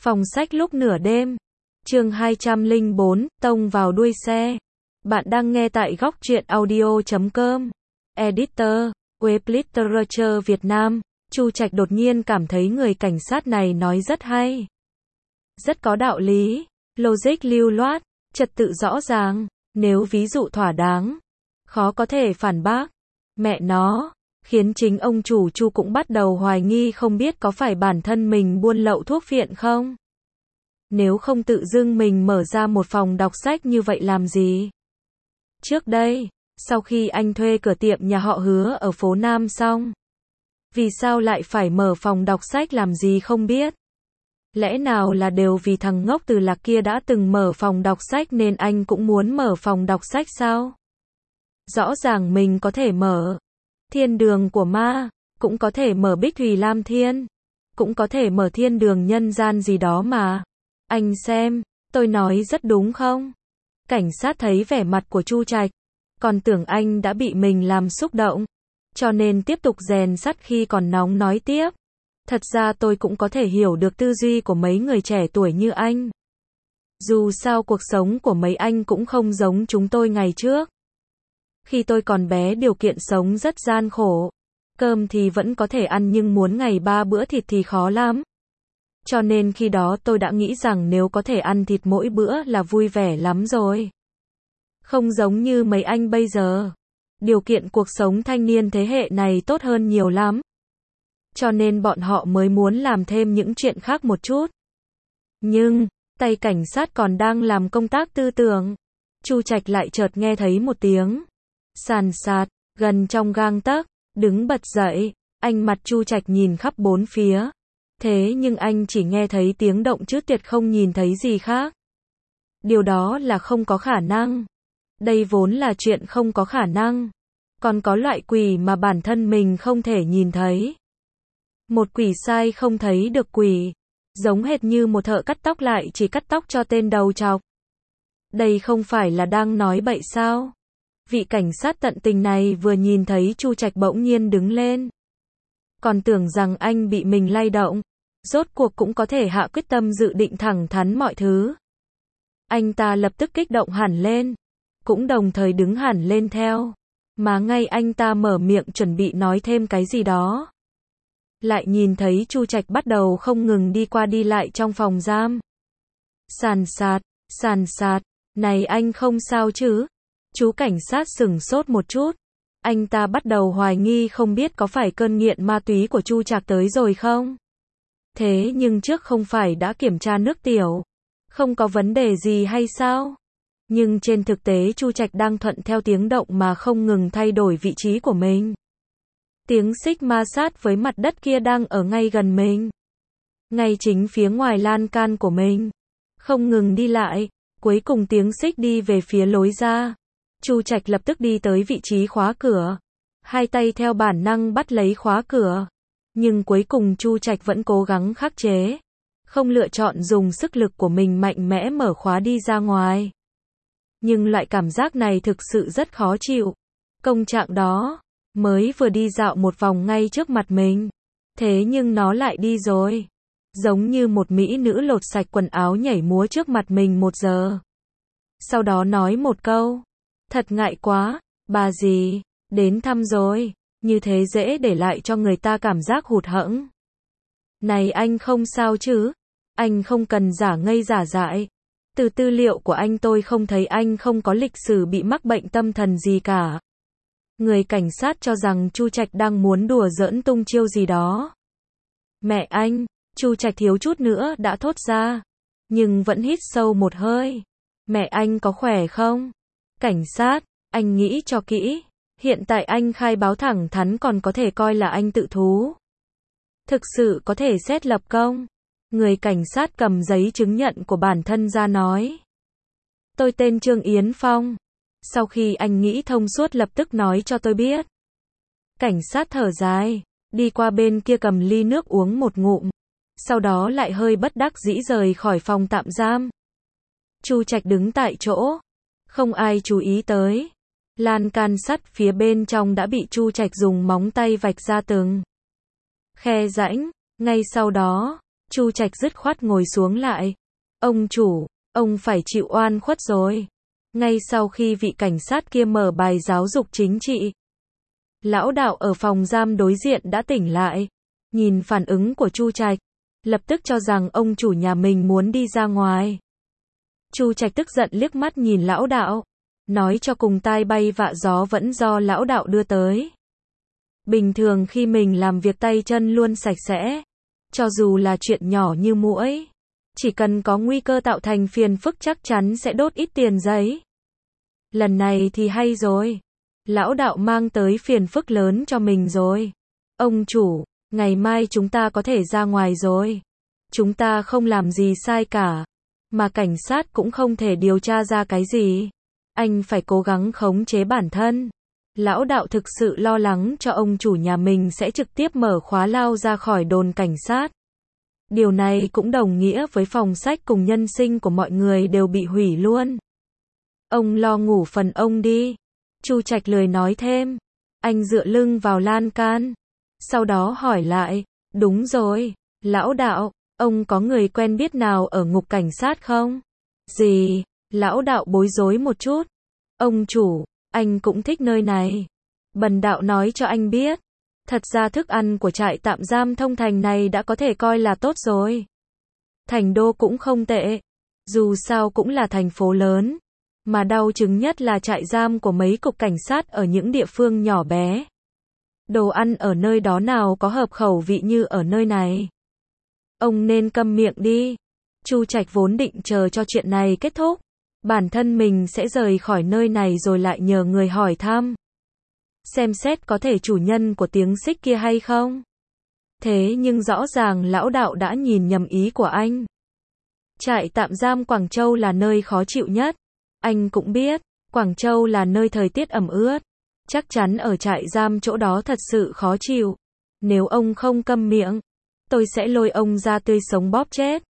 Phòng sách lúc nửa đêm. Chương 204, tông vào đuôi xe. Bạn đang nghe tại góc truyện audio.com. Editor, Web Literature Việt Nam. Chu Trạch đột nhiên cảm thấy người cảnh sát này nói rất hay. Rất có đạo lý, logic lưu loát, trật tự rõ ràng, nếu ví dụ thỏa đáng, khó có thể phản bác. Mẹ nó, khiến chính ông chủ Chu cũng bắt đầu hoài nghi không biết có phải bản thân mình buôn lậu thuốc phiện không. Nếu không tự dưng mình mở ra một phòng đọc sách như vậy làm gì? Trước đây, sau khi anh thuê cửa tiệm nhà họ Hứa ở phố Nam xong, vì sao lại phải mở phòng đọc sách làm gì không biết? Lẽ nào là đều vì thằng ngốc Từ Lạc kia đã từng mở phòng đọc sách nên anh cũng muốn mở phòng đọc sách sao? Rõ ràng mình có thể mở Thiên Đường của Ma, cũng có thể mở Bích Thủy Lam Thiên, cũng có thể mở Thiên Đường Nhân Gian gì đó mà. Anh xem, tôi nói rất đúng không? Cảnh sát thấy vẻ mặt của Chu Trạch, còn tưởng anh đã bị mình làm xúc động, cho nên tiếp tục rèn sắt khi còn nóng nói tiếp. Thật ra tôi cũng có thể hiểu được tư duy của mấy người trẻ tuổi như anh. Dù sao cuộc sống của mấy anh cũng không giống chúng tôi ngày trước. Khi tôi còn bé điều kiện sống rất gian khổ. Cơm thì vẫn có thể ăn nhưng muốn ngày 3 bữa thịt thì khó lắm. Cho nên khi đó tôi đã nghĩ rằng nếu có thể ăn thịt mỗi bữa là vui vẻ lắm rồi. Không giống như mấy anh bây giờ. Điều kiện cuộc sống thanh niên thế hệ này tốt hơn nhiều lắm. Cho nên bọn họ mới muốn làm thêm những chuyện khác một chút. Nhưng, tay cảnh sát còn đang làm công tác tư tưởng. Chu Trạch lại chợt nghe thấy một tiếng sàn sạt, gần trong gang tấc, đứng bật dậy, anh mặt Chu Trạch nhìn khắp bốn phía. Thế nhưng anh chỉ nghe thấy tiếng động chứ tuyệt không nhìn thấy gì khác. Điều đó là không có khả năng. Đây vốn là chuyện không có khả năng. Còn có loại quỷ mà bản thân mình không thể nhìn thấy. Một quỷ sai không thấy được quỷ. Giống hệt như một thợ cắt tóc lại chỉ cắt tóc cho tên đầu trọc. Đây không phải là đang nói bậy sao? Vị cảnh sát tận tình này vừa nhìn thấy Chu Trạch bỗng nhiên đứng lên. Còn tưởng rằng anh bị mình lay động. Rốt cuộc cũng có thể hạ quyết tâm dự định thẳng thắn mọi thứ. Anh ta lập tức kích động hẳn lên. Cũng đồng thời đứng hẳn lên theo. Mà ngay anh ta mở miệng chuẩn bị nói thêm cái gì đó. Lại nhìn thấy Chu Trạch bắt đầu không ngừng đi qua đi lại trong phòng giam. Sàn sạt, này anh không sao chứ? Chú cảnh sát sửng sốt một chút. Anh ta bắt đầu hoài nghi không biết có phải cơn nghiện ma túy của Chu Trạch tới rồi không? Thế nhưng trước không phải đã kiểm tra nước tiểu, không có vấn đề gì hay sao? Nhưng trên thực tế Chu Trạch đang thuận theo tiếng động mà không ngừng thay đổi vị trí của mình. Tiếng xích ma sát với mặt đất kia đang ở ngay gần mình. Ngay chính phía ngoài lan can của mình. Không ngừng đi lại, cuối cùng tiếng xích đi về phía lối ra. Chu Trạch lập tức đi tới vị trí khóa cửa. Hai tay theo bản năng bắt lấy khóa cửa. Nhưng cuối cùng Chu Trạch vẫn cố gắng khắc chế. Không lựa chọn dùng sức lực của mình mạnh mẽ mở khóa đi ra ngoài. Nhưng loại cảm giác này thực sự rất khó chịu. Công trạng đó, mới vừa đi dạo một vòng ngay trước mặt mình. Thế nhưng nó lại đi rồi. Giống như một mỹ nữ lột sạch quần áo nhảy múa trước mặt mình 1 giờ. Sau đó nói một câu. Thật ngại quá, bà dì, đến thăm rồi. Như thế dễ để lại cho người ta cảm giác hụt hẫng. Này anh không sao chứ? Anh không cần giả ngây giả dại. Từ tư liệu của anh tôi không thấy anh không có lịch sử bị mắc bệnh tâm thần gì cả. Người cảnh sát cho rằng Chu Trạch đang muốn đùa giỡn tung chiêu gì đó. Mẹ anh, Chu Trạch thiếu chút nữa đã thốt ra. Nhưng vẫn hít sâu một hơi. Mẹ anh có khỏe không? Cảnh sát, anh nghĩ cho kỹ. Hiện tại anh khai báo thẳng thắn còn có thể coi là anh tự thú. Thực sự có thể xét lập công. Người cảnh sát cầm giấy chứng nhận của bản thân ra nói. Tôi tên Trương Yến Phong. Sau khi anh nghĩ thông suốt lập tức nói cho tôi biết. Cảnh sát thở dài, đi qua bên kia cầm ly nước uống một ngụm. Sau đó lại hơi bất đắc dĩ rời khỏi phòng tạm giam. Chu Trạch đứng tại chỗ. Không ai chú ý tới. Lan can sắt phía bên trong đã bị Chu Trạch dùng móng tay vạch ra từng khe rãnh. Ngay sau đó, Chu Trạch dứt khoát ngồi xuống lại. Ông chủ, ông phải chịu oan khuất rồi. Ngay sau khi vị cảnh sát kia mở bài giáo dục chính trị, lão đạo ở phòng giam đối diện đã tỉnh lại. Nhìn phản ứng của Chu Trạch, lập tức cho rằng ông chủ nhà mình muốn đi ra ngoài. Chu Trạch tức giận liếc mắt nhìn lão đạo, nói cho cùng tai bay vạ gió vẫn do lão đạo đưa tới. Bình thường khi mình làm việc tay chân luôn sạch sẽ, cho dù là chuyện nhỏ như muỗi, chỉ cần có nguy cơ tạo thành phiền phức chắc chắn sẽ đốt ít tiền giấy. Lần này thì hay rồi. Lão đạo mang tới phiền phức lớn cho mình rồi. Ông chủ, ngày mai chúng ta có thể ra ngoài rồi. Chúng ta không làm gì sai cả, mà cảnh sát cũng không thể điều tra ra cái gì. Anh phải cố gắng khống chế bản thân. Lão đạo thực sự lo lắng cho ông chủ nhà mình sẽ trực tiếp mở khóa lao ra khỏi đồn cảnh sát. Điều này cũng đồng nghĩa với phòng sách cùng nhân sinh của mọi người đều bị hủy luôn. Ông lo ngủ phần ông đi. Chu Trạch lười nói thêm. Anh dựa lưng vào lan can. Sau đó hỏi lại. Đúng rồi, lão đạo, ông có người quen biết nào ở ngục cảnh sát không? Gì? Lão đạo bối rối một chút. Ông chủ, anh cũng thích nơi này. Bần đạo nói cho anh biết. Thật ra thức ăn của trại tạm giam Thông Thành này đã có thể coi là tốt rồi. Thành đô cũng không tệ. Dù sao cũng là thành phố lớn. Mà đau chứng nhất là trại giam của mấy cục cảnh sát ở những địa phương nhỏ bé. Đồ ăn ở nơi đó nào có hợp khẩu vị như ở nơi này. Ông nên câm miệng đi. Chu Trạch vốn định chờ cho chuyện này kết thúc. Bản thân mình sẽ rời khỏi nơi này rồi lại nhờ người hỏi thăm. Xem xét có thể chủ nhân của tiếng xích kia hay không. Thế nhưng rõ ràng lão đạo đã nhìn nhầm ý của anh. Trại tạm giam Quảng Châu là nơi khó chịu nhất. Anh cũng biết, Quảng Châu là nơi thời tiết ẩm ướt. Chắc chắn ở trại giam chỗ đó thật sự khó chịu. Nếu ông không câm miệng, tôi sẽ lôi ông ra tươi sống bóp chết.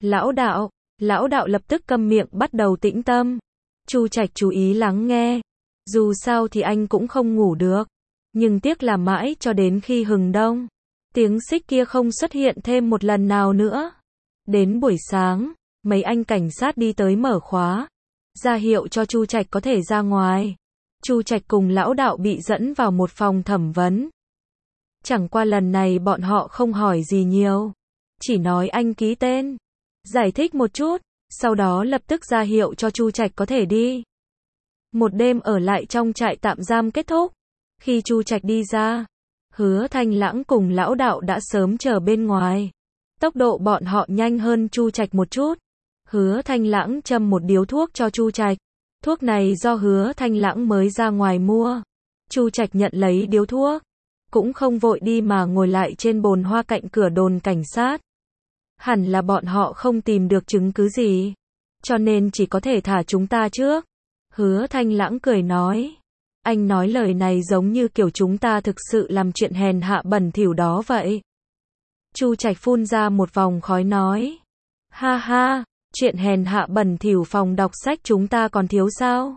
Lão đạo lập tức câm miệng bắt đầu tĩnh tâm. Chu Trạch chú ý lắng nghe. Dù sao thì anh cũng không ngủ được. Nhưng tiếc là mãi cho đến khi hừng đông, tiếng xích kia không xuất hiện thêm một lần nào nữa. Đến buổi sáng, mấy anh cảnh sát đi tới mở khóa, ra hiệu cho Chu Trạch có thể ra ngoài. Chu Trạch cùng lão đạo bị dẫn vào một phòng thẩm vấn. Chẳng qua lần này bọn họ không hỏi gì nhiều, chỉ nói anh ký tên, giải thích một chút, sau đó lập tức ra hiệu cho Chu Trạch có thể đi. Một đêm ở lại trong trại tạm giam kết thúc. Khi Chu Trạch đi ra, Hứa Thanh Lãng cùng lão đạo đã sớm chờ bên ngoài. Tốc độ bọn họ nhanh hơn Chu Trạch một chút. Hứa Thanh Lãng châm một điếu thuốc cho Chu Trạch. Thuốc này do Hứa Thanh Lãng mới ra ngoài mua. Chu Trạch nhận lấy điếu thuốc, cũng không vội đi mà ngồi lại trên bồn hoa cạnh cửa đồn cảnh sát. Hẳn là bọn họ không tìm được chứng cứ gì, cho nên chỉ có thể thả chúng ta trước. Hứa Thanh Lãng cười nói. Anh nói lời này giống như kiểu chúng ta thực sự làm chuyện hèn hạ bẩn thỉu đó vậy. Chu Trạch phun ra một vòng khói nói. Ha ha, chuyện hèn hạ bẩn thỉu phòng đọc sách chúng ta còn thiếu sao?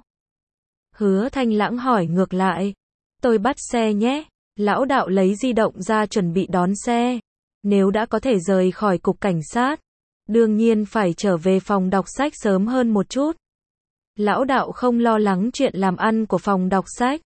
Hứa Thanh Lãng hỏi ngược lại. Tôi bắt xe nhé. Lão đạo lấy di động ra chuẩn bị đón xe. Nếu đã có thể rời khỏi cục cảnh sát, đương nhiên phải trở về phòng đọc sách sớm hơn một chút. Lão đạo không lo lắng chuyện làm ăn của phòng đọc sách.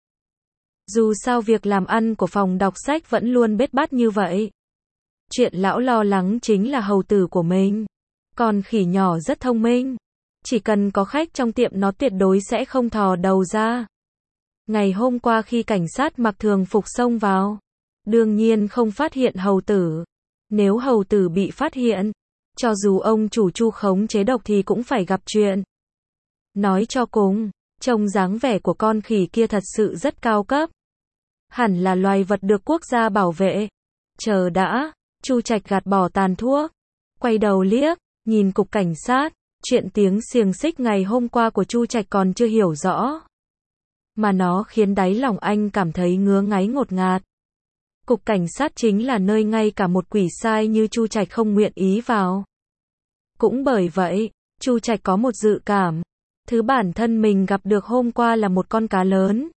Dù sao việc làm ăn của phòng đọc sách vẫn luôn bết bát như vậy. Chuyện lão lo lắng chính là hầu tử của mình. Con khỉ nhỏ rất thông minh. Chỉ cần có khách trong tiệm nó tuyệt đối sẽ không thò đầu ra. Ngày hôm qua khi cảnh sát mặc thường phục xông vào, đương nhiên không phát hiện hầu tử. Nếu hầu tử bị phát hiện, cho dù ông chủ Chu khống chế độc thì cũng phải gặp chuyện. Nói cho cùng, trông dáng vẻ của con khỉ kia thật sự rất cao cấp. Hẳn là loài vật được quốc gia bảo vệ. Chờ đã, Chu Trạch gạt bỏ tàn thuốc, quay đầu liếc, nhìn cục cảnh sát. Chuyện tiếng xiềng xích ngày hôm qua của Chu Trạch còn chưa hiểu rõ, mà nó khiến đáy lòng anh cảm thấy ngứa ngáy ngột ngạt. Cục cảnh sát chính là nơi ngay cả một quỷ sai như Chu Trạch không nguyện ý vào. Cũng bởi vậy, Chu Trạch có một dự cảm, thứ bản thân mình gặp được hôm qua là một con cá lớn.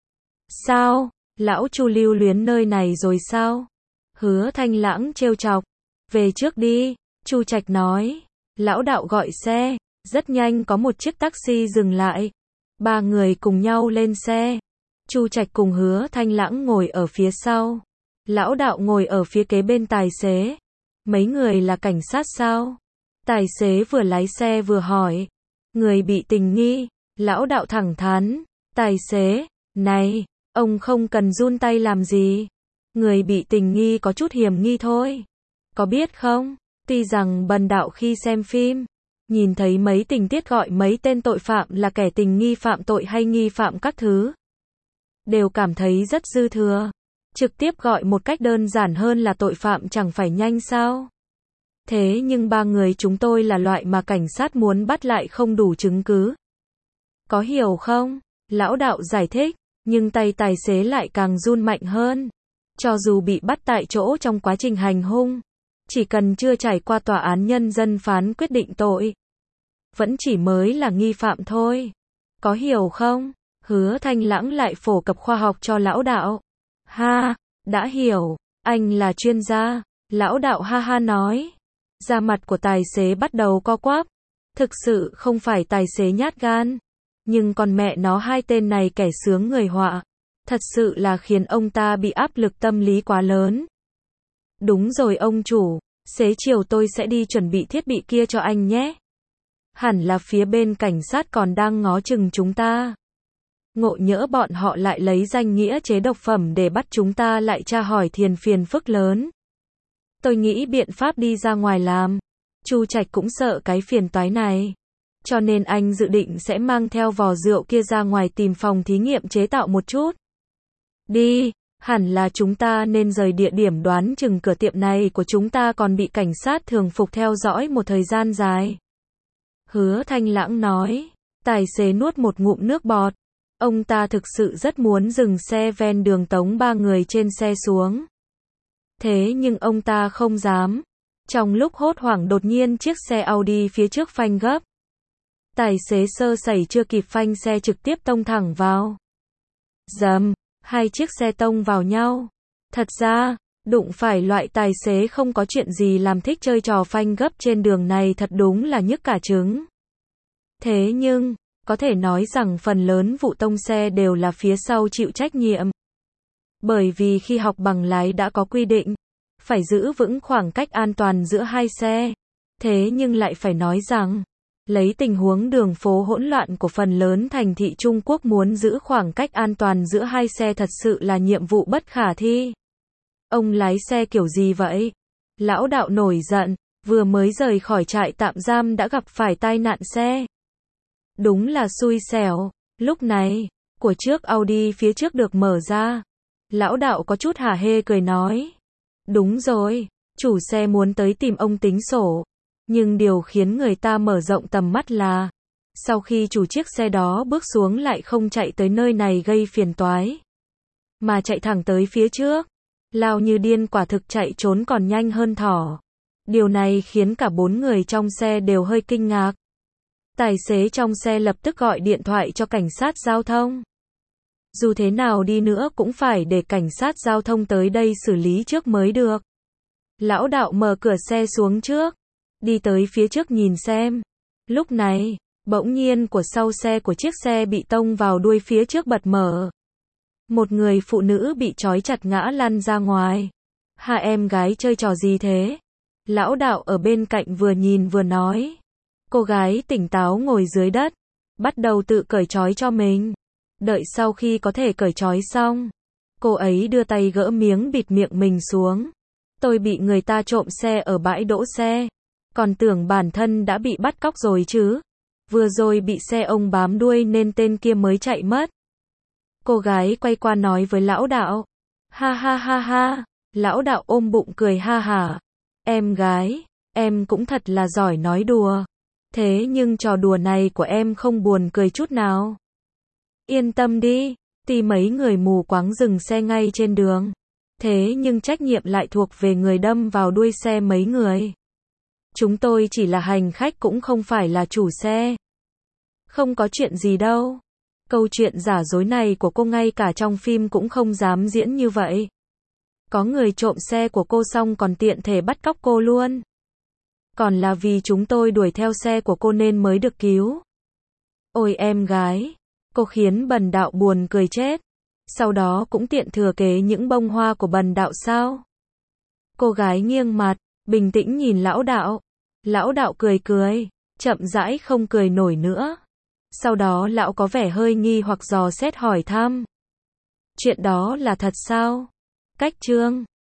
Sao? Lão Chu lưu luyến nơi này rồi sao? Hứa Thanh Lãng trêu chọc. Về trước đi, Chu Trạch nói. Lão đạo gọi xe. Rất nhanh có một chiếc taxi dừng lại. Ba người cùng nhau lên xe. Chu Trạch cùng Hứa Thanh Lãng ngồi ở phía sau. Lão đạo ngồi ở phía kế bên tài xế. Mấy người là cảnh sát sao? Tài xế vừa lái xe vừa hỏi. Người bị tình nghi. Lão đạo thẳng thắn. Tài xế, này, ông không cần run tay làm gì. Người bị tình nghi có chút hiểm nghi thôi. Có biết không? Tuy rằng bần đạo khi xem phim, nhìn thấy mấy tình tiết gọi mấy tên tội phạm là kẻ tình nghi phạm tội hay nghi phạm các thứ, đều cảm thấy rất dư thừa. Trực tiếp gọi một cách đơn giản hơn là tội phạm chẳng phải nhanh sao? Thế nhưng ba người chúng tôi là loại mà cảnh sát muốn bắt lại không đủ chứng cứ. Có hiểu không? Lão đạo giải thích, nhưng tay tài xế lại càng run mạnh hơn. Cho dù bị bắt tại chỗ trong quá trình hành hung, chỉ cần chưa trải qua tòa án nhân dân phán quyết định tội, vẫn chỉ mới là nghi phạm thôi. Có hiểu không? Hứa Thanh Lãng lại phổ cập khoa học cho lão đạo. Ha, đã hiểu, anh là chuyên gia. Lão đạo ha ha nói. Da mặt của tài xế bắt đầu co quắp. Thực sự không phải tài xế nhát gan, nhưng còn mẹ nó hai tên này kẻ sướng người họa. Thật sự là khiến ông ta bị áp lực tâm lý quá lớn. Đúng rồi ông chủ, xế chiều tôi sẽ đi chuẩn bị thiết bị kia cho anh nhé. Hẳn là phía bên cảnh sát còn đang ngó chừng chúng ta. Ngộ nhỡ bọn họ lại lấy danh nghĩa chế độc phẩm để bắt chúng ta lại tra hỏi thiền phiền phức lớn. Tôi nghĩ biện pháp đi ra ngoài làm. Chu Trạch cũng sợ cái phiền toái này. Cho nên anh dự định sẽ mang theo vò rượu kia ra ngoài tìm phòng thí nghiệm chế tạo một chút. Đi, hẳn là chúng ta nên rời địa điểm, đoán chừng cửa tiệm này của chúng ta còn bị cảnh sát thường phục theo dõi một thời gian dài. Hứa Thanh Lãng nói. Tài xế nuốt một ngụm nước bọt. Ông ta thực sự rất muốn dừng xe ven đường tống ba người trên xe xuống. Thế nhưng ông ta không dám. Trong lúc hốt hoảng đột nhiên chiếc xe Audi phía trước phanh gấp. Tài xế sơ sẩy chưa kịp phanh, xe trực tiếp tông thẳng vào. Dầm, hai chiếc xe tông vào nhau. Thật ra, đụng phải loại tài xế không có chuyện gì làm thích chơi trò phanh gấp trên đường này thật đúng là nhức cả trứng. Thế nhưng, có thể nói rằng phần lớn vụ tông xe đều là phía sau chịu trách nhiệm. Bởi vì khi học bằng lái đã có quy định, phải giữ vững khoảng cách an toàn giữa hai xe. Thế nhưng lại phải nói rằng, lấy tình huống đường phố hỗn loạn của phần lớn thành thị Trung Quốc, muốn giữ khoảng cách an toàn giữa hai xe thật sự là nhiệm vụ bất khả thi. Ông lái xe kiểu gì vậy? Lão đạo nổi giận, vừa mới rời khỏi trại tạm giam đã gặp phải tai nạn xe. Đúng là xui xẻo. Lúc này, của chiếc Audi phía trước được mở ra. Lão đạo có chút hả hê cười nói. Đúng rồi, chủ xe muốn tới tìm ông tính sổ. Nhưng điều khiến người ta mở rộng tầm mắt là, sau khi chủ chiếc xe đó bước xuống lại không chạy tới nơi này gây phiền toái, mà chạy thẳng tới phía trước. Lao như điên, quả thực chạy trốn còn nhanh hơn thỏ. Điều này khiến cả bốn người trong xe đều hơi kinh ngạc. Tài xế trong xe lập tức gọi điện thoại cho cảnh sát giao thông. Dù thế nào đi nữa cũng phải để cảnh sát giao thông tới đây xử lý trước mới được. Lão đạo mở cửa xe xuống trước, đi tới phía trước nhìn xem. Lúc này, bỗng nhiên của sau xe của chiếc xe bị tông vào đuôi phía trước bật mở. Một người phụ nữ bị trói chặt ngã lăn ra ngoài. Hai em gái chơi trò gì thế? Lão đạo ở bên cạnh vừa nhìn vừa nói. Cô gái tỉnh táo ngồi dưới đất, bắt đầu tự cởi trói cho mình. Đợi sau khi có thể cởi trói xong, cô ấy đưa tay gỡ miếng bịt miệng mình xuống. Tôi bị người ta trộm xe ở bãi đỗ xe, còn tưởng bản thân đã bị bắt cóc rồi chứ. Vừa rồi bị xe ông bám đuôi nên tên kia mới chạy mất. Cô gái quay qua nói với lão đạo. Ha ha ha ha, lão đạo ôm bụng cười ha hả. Em gái, em cũng thật là giỏi nói đùa. Thế nhưng trò đùa này của em không buồn cười chút nào. Yên tâm đi, tuy mấy người mù quáng dừng xe ngay trên đường, thế nhưng trách nhiệm lại thuộc về người đâm vào đuôi xe mấy người. Chúng tôi chỉ là hành khách cũng không phải là chủ xe. Không có chuyện gì đâu. Câu chuyện giả dối này của cô ngay cả trong phim cũng không dám diễn như vậy. Có người trộm xe của cô xong còn tiện thể bắt cóc cô luôn. Còn là vì chúng tôi đuổi theo xe của cô nên mới được cứu. Ôi em gái, cô khiến Bần Đạo buồn cười chết. Sau đó cũng tiện thừa kế những bông hoa của Bần Đạo sao? Cô gái nghiêng mặt, bình tĩnh nhìn lão đạo. Lão đạo cười cười, chậm rãi không cười nổi nữa. Sau đó lão có vẻ hơi nghi hoặc dò xét hỏi thăm. Chuyện đó là thật sao? Cách Trương